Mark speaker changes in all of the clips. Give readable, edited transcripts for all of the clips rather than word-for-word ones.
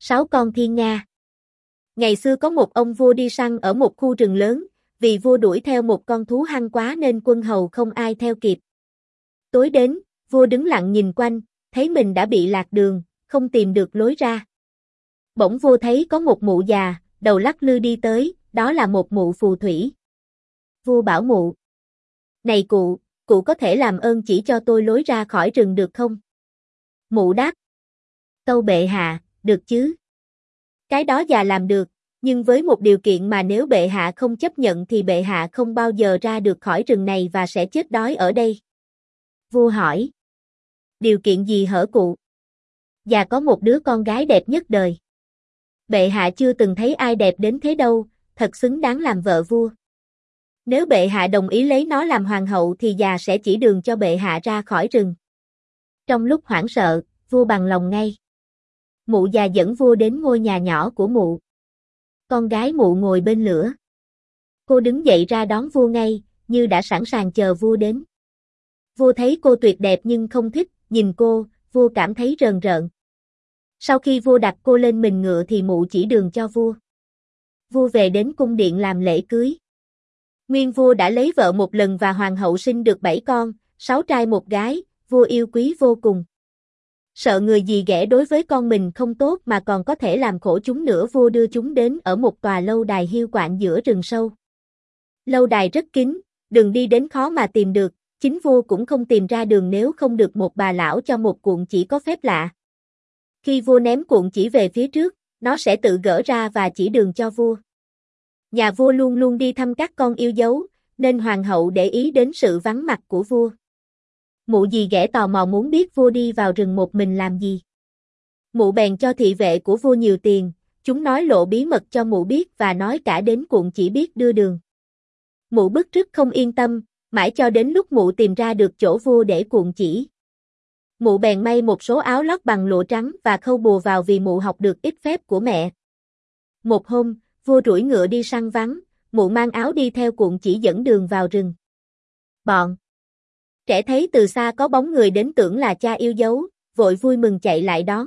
Speaker 1: 6 con thiên nga. Ngày xưa có một ông vua đi săn ở một khu rừng lớn, vì vua đuổi theo một con thú hăng quá nên quân hầu không ai theo kịp. Tối đến, vua đứng lặng nhìn quanh, thấy mình đã bị lạc đường, không tìm được lối ra. Bỗng vua thấy có một mụ già, đầu lắc lư đi tới, đó là một mụ phù thủy. Vua bảo mụ: "Này cụ có thể làm ơn chỉ cho tôi lối ra khỏi rừng được không?" Mụ đáp: "Tâu bệ hạ, được chứ. Cái đó già làm được, nhưng với một điều kiện mà nếu bệ hạ không chấp nhận thì bệ hạ không bao giờ ra được khỏi rừng này và sẽ chết đói ở đây." Vua hỏi: "Điều kiện gì hở cụ?" "Già có một đứa con gái đẹp nhất đời. Bệ hạ chưa từng thấy ai đẹp đến thế đâu, thật xứng đáng làm vợ vua. Nếu bệ hạ đồng ý lấy nó làm hoàng hậu thì già sẽ chỉ đường cho bệ hạ ra khỏi rừng." Trong lúc hoảng sợ, vua bằng lòng ngay. Mụ già dẫn vua đến ngôi nhà nhỏ của mụ. Con gái mụ ngồi bên lửa. Cô đứng dậy ra đón vua ngay, như đã sẵn sàng chờ vua đến. Vua thấy cô tuyệt đẹp nhưng không thích, nhìn cô, vua cảm thấy rờn rợn. Sau khi vua đặt cô lên mình ngựa thì mụ chỉ đường cho vua. Vua về đến cung điện làm lễ cưới. Nguyên vua đã lấy vợ một lần và hoàng hậu sinh được 7 con, 6 trai 1 gái, vua yêu quý vô cùng. Sợ người dì ghẻ đối với con mình không tốt mà còn có thể làm khổ chúng nữa, vua đưa chúng đến ở một tòa lâu đài hiu quạnh giữa rừng sâu. Lâu đài rất kín, đường đi đến khó mà tìm được, chính vua cũng không tìm ra đường nếu không được một bà lão cho một cuộn chỉ có phép lạ. Khi vua ném cuộn chỉ về phía trước, nó sẽ tự gỡ ra và chỉ đường cho vua. Nhà vua luôn luôn đi thăm các con yêu dấu, nên hoàng hậu để ý đến sự vắng mặt của vua. Mụ dì ghẻ tò mò muốn biết vua đi vào rừng một mình làm gì. Mụ bèn cho thị vệ của vua nhiều tiền, chúng nói lộ bí mật cho mụ biết và nói cả đến cuộn chỉ biết đưa đường. Mụ bức rứt không yên tâm, mãi cho đến lúc mụ tìm ra được chỗ vua để cuộn chỉ. Mụ bèn may một số áo lót bằng lụa trắng và khâu bùa vào vì mụ học được ít phép của mẹ. Một hôm, vua rủi ngựa đi săn vắng, mụ mang áo đi theo cuộn chỉ dẫn đường vào rừng. Bọn trẻ thấy từ xa có bóng người đến tưởng là cha yêu dấu, vội vui mừng chạy lại đón.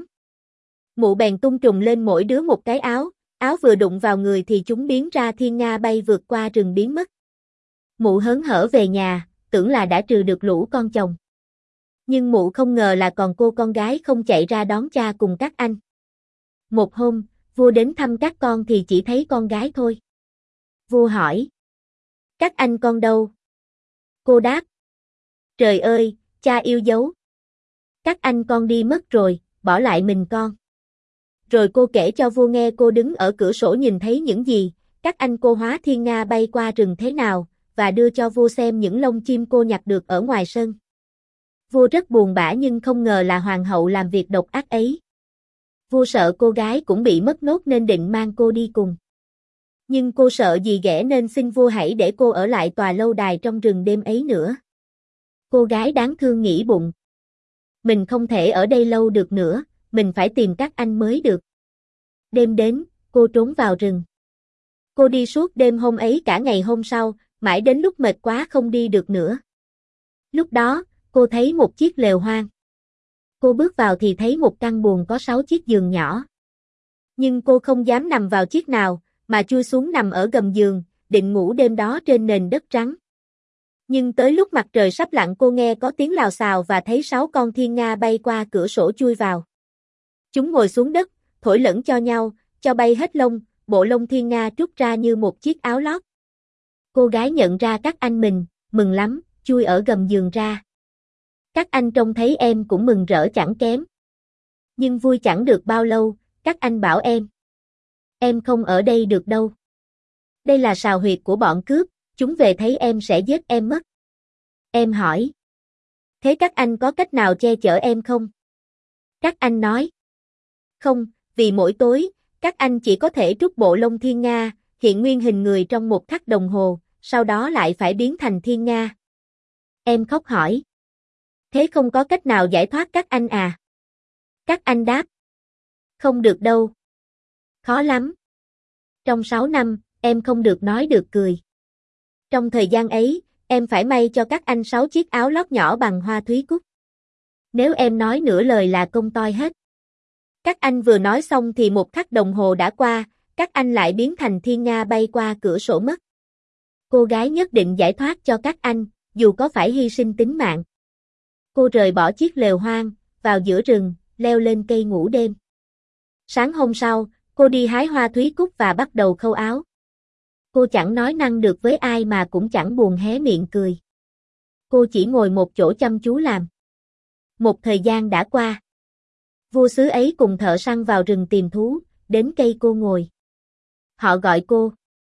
Speaker 1: Mụ bèn tung trùng lên mỗi đứa một cái áo vừa đụng vào người thì chúng biến ra thiên nga bay vượt qua rừng biến mất. Mụ hớn hở về nhà, tưởng là đã trừ được lũ con chồng. Nhưng mụ không ngờ là còn cô con gái không chạy ra đón cha cùng các anh. Một hôm, vua đến thăm các con thì chỉ thấy con gái thôi. Vua hỏi: "Các anh con đâu?" Cô đáp: "Trời ơi, cha yêu dấu. Các anh con đi mất rồi, bỏ lại mình con." Rồi cô kể cho vua nghe cô đứng ở cửa sổ nhìn thấy những gì, các anh cô hóa thiên nga bay qua rừng thế nào, và đưa cho vua xem những lông chim cô nhặt được ở ngoài sân. Vua rất buồn bã nhưng không ngờ là hoàng hậu làm việc độc ác ấy. Vua sợ cô gái cũng bị mất nốt nên định mang cô đi cùng. Nhưng cô sợ dì ghẻ nên xin vua hãy để cô ở lại tòa lâu đài trong rừng đêm ấy nữa. Cô gái đáng thương nghĩ bụng: mình không thể ở đây lâu được nữa, mình phải tìm các anh mới được. Đêm đến, cô trốn vào rừng. Cô đi suốt đêm hôm ấy cả ngày hôm sau, mãi đến lúc mệt quá không đi được nữa. Lúc đó, cô thấy một chiếc lều hoang. Cô bước vào thì thấy một căn buồng có 6 chiếc giường nhỏ. Nhưng cô không dám nằm vào chiếc nào, mà chui xuống nằm ở gầm giường, định ngủ đêm đó trên nền đất trắng. Nhưng tới lúc mặt trời sắp lặn cô nghe có tiếng lào xào và thấy 6 con thiên nga bay qua cửa sổ chui vào. Chúng ngồi xuống đất, thổi lẫn cho nhau, cho bay hết lông, bộ lông thiên nga trút ra như một chiếc áo lót. Cô gái nhận ra các anh mình, mừng lắm, chui ở gầm giường ra. Các anh trông thấy em cũng mừng rỡ chẳng kém. Nhưng vui chẳng được bao lâu, các anh bảo em không ở đây được đâu. Đây là sào huyệt của bọn cướp, chúng về thấy em sẽ giết em mất. Em hỏi: thế các anh có cách nào che chở em không? Các anh nói: không, vì mỗi tối, các anh chỉ có thể trút bộ lông thiên nga, hiện nguyên hình người trong 1 khắc đồng hồ, sau đó lại phải biến thành thiên nga. Em khóc hỏi: thế không có cách nào giải thoát các anh à? Các anh đáp: không được đâu. Khó lắm. Trong 6 năm, em không được nói được cười. Trong thời gian ấy, em phải may cho các anh 6 chiếc áo lót nhỏ bằng hoa thúy cúc. Nếu em nói nửa lời là công toi hết. Các anh vừa nói xong thì một khắc đồng hồ đã qua, các anh lại biến thành thiên nga bay qua cửa sổ mất. Cô gái nhất định giải thoát cho các anh, dù có phải hy sinh tính mạng. Cô rời bỏ chiếc lều hoang, vào giữa rừng, leo lên cây ngủ đêm. Sáng hôm sau, cô đi hái hoa thúy cúc và bắt đầu khâu áo. Cô chẳng nói năng được với ai mà cũng chẳng buồn hé miệng cười. Cô chỉ ngồi một chỗ chăm chú làm. Một thời gian đã qua. Vua xứ ấy cùng thợ săn vào rừng tìm thú, đến cây cô ngồi. Họ gọi cô.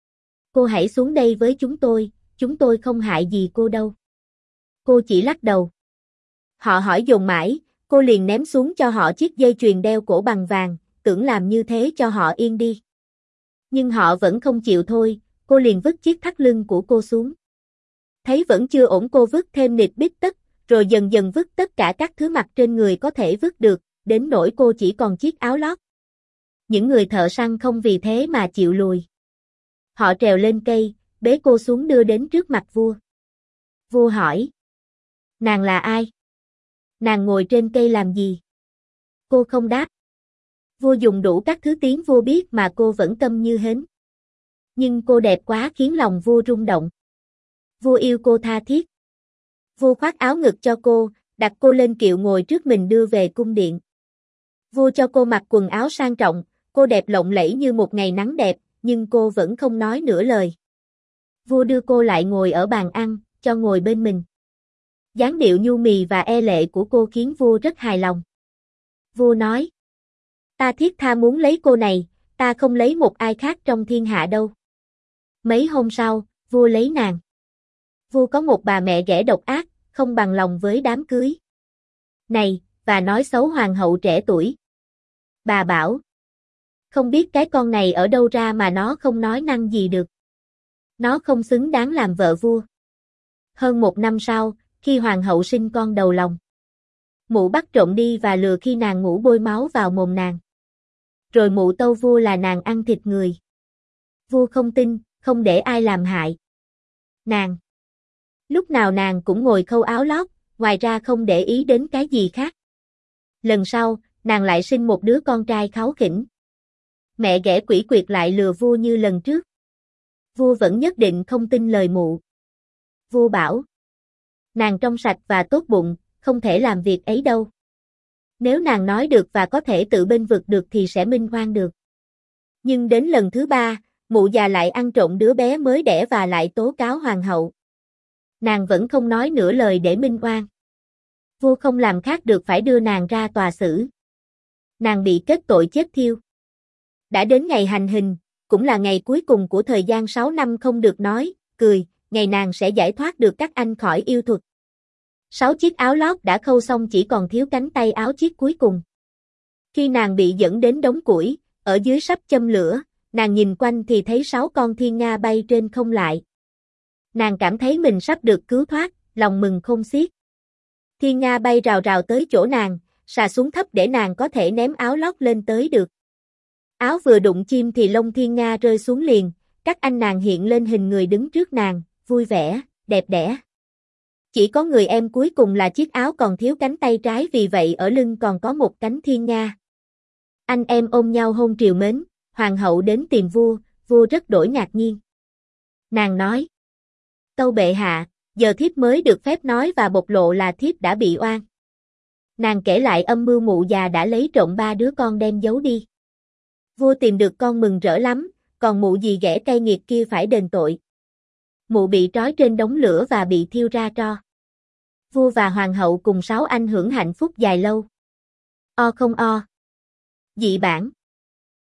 Speaker 1: Cô hãy xuống đây với chúng tôi không hại gì cô đâu. Cô chỉ lắc đầu. Họ hỏi dồn mãi, cô liền ném xuống cho họ chiếc dây chuyền đeo cổ bằng vàng, tưởng làm như thế cho họ yên đi. Nhưng họ vẫn không chịu thôi, cô liền vứt chiếc thắt lưng của cô xuống. Thấy vẫn chưa ổn cô vứt thêm nịt bít tất, rồi dần dần vứt tất cả các thứ mặc trên người có thể vứt được, đến nỗi cô chỉ còn chiếc áo lót. Những người thợ săn không vì thế mà chịu lùi. Họ trèo lên cây, bế cô xuống đưa đến trước mặt vua. Vua hỏi. Nàng là ai? Nàng ngồi trên cây làm gì? Cô không đáp. Vua dùng đủ các thứ tiếng vua biết mà cô vẫn câm như hến. Nhưng cô đẹp quá khiến lòng vua rung động. Vua yêu cô tha thiết. Vua khoác áo ngực cho cô, đặt cô lên kiệu ngồi trước mình đưa về cung điện. Vua cho cô mặc quần áo sang trọng, cô đẹp lộng lẫy như một ngày nắng đẹp, nhưng cô vẫn không nói nửa lời. Vua đưa cô lại ngồi ở bàn ăn, cho ngồi bên mình. Dáng điệu nhu mì và e lệ của cô khiến vua rất hài lòng. Vua nói. Ta thiết tha muốn lấy cô này, ta không lấy một ai khác trong thiên hạ đâu. Mấy hôm sau, vua lấy nàng. Vua có một bà mẹ ghẻ độc ác, không bằng lòng với đám cưới này, và nói xấu hoàng hậu trẻ tuổi. Bà bảo. Không biết cái con này ở đâu ra mà nó không nói năng gì được. Nó không xứng đáng làm vợ vua. Hơn 1 năm sau, khi hoàng hậu sinh con đầu lòng, mụ bắt trộm đi và lừa khi nàng ngủ bôi máu vào mồm nàng. Rồi mụ tâu vua là nàng ăn thịt người. Vua không tin, không để ai làm hại nàng. Lúc nào nàng cũng ngồi khâu áo lót, ngoài ra không để ý đến cái gì khác. Lần sau, nàng lại sinh một đứa con trai kháu khỉnh. Mẹ ghẻ quỷ quyệt lại lừa vua như lần trước. Vua vẫn nhất định không tin lời mụ. Vua bảo. Nàng trong sạch và tốt bụng, không thể làm việc ấy đâu. Nếu nàng nói được và có thể tự bênh vực được thì sẽ minh oan được. Nhưng đến lần thứ 3, mụ già lại ăn trộm đứa bé mới đẻ và lại tố cáo hoàng hậu. Nàng vẫn không nói nửa lời để minh oan. Vua không làm khác được phải đưa nàng ra tòa xử. Nàng bị kết tội chết thiêu. Đã đến ngày hành hình, cũng là ngày cuối cùng của thời gian 6 năm không được nói, cười, ngày nàng sẽ giải thoát được các anh khỏi yêu thuật. 6 chiếc áo lót đã khâu xong chỉ còn thiếu cánh tay áo chiếc cuối cùng. Khi nàng bị dẫn đến đống củi, ở dưới sắp châm lửa, nàng nhìn quanh thì thấy 6 con thiên nga bay trên không lại. Nàng cảm thấy mình sắp được cứu thoát, lòng mừng khôn xiết. Thiên nga bay rào rào tới chỗ nàng, xà xuống thấp để nàng có thể ném áo lót lên tới được. Áo vừa đụng chim thì lông thiên nga rơi xuống liền, các anh nàng hiện lên hình người đứng trước nàng, vui vẻ, đẹp đẽ. Chỉ có người em cuối cùng là chiếc áo còn thiếu cánh tay trái vì vậy ở lưng còn có một cánh thiên nga. Anh em ôm nhau hôn trìu mến, hoàng hậu đến tìm vua, vua rất đổi ngạc nhiên. Nàng nói. Tâu bệ hạ, giờ thiếp mới được phép nói và bộc lộ là thiếp đã bị oan. Nàng kể lại âm mưu mụ già đã lấy trộm 3 đứa con đem giấu đi. Vua tìm được con mừng rỡ lắm, còn mụ dì ghẻ cay nghiệt kia phải đền tội. Mụ bị trói trên đống lửa và bị thiêu ra tro. Vua và hoàng hậu cùng 6 anh hưởng hạnh phúc dài lâu. O không o. Dị bản.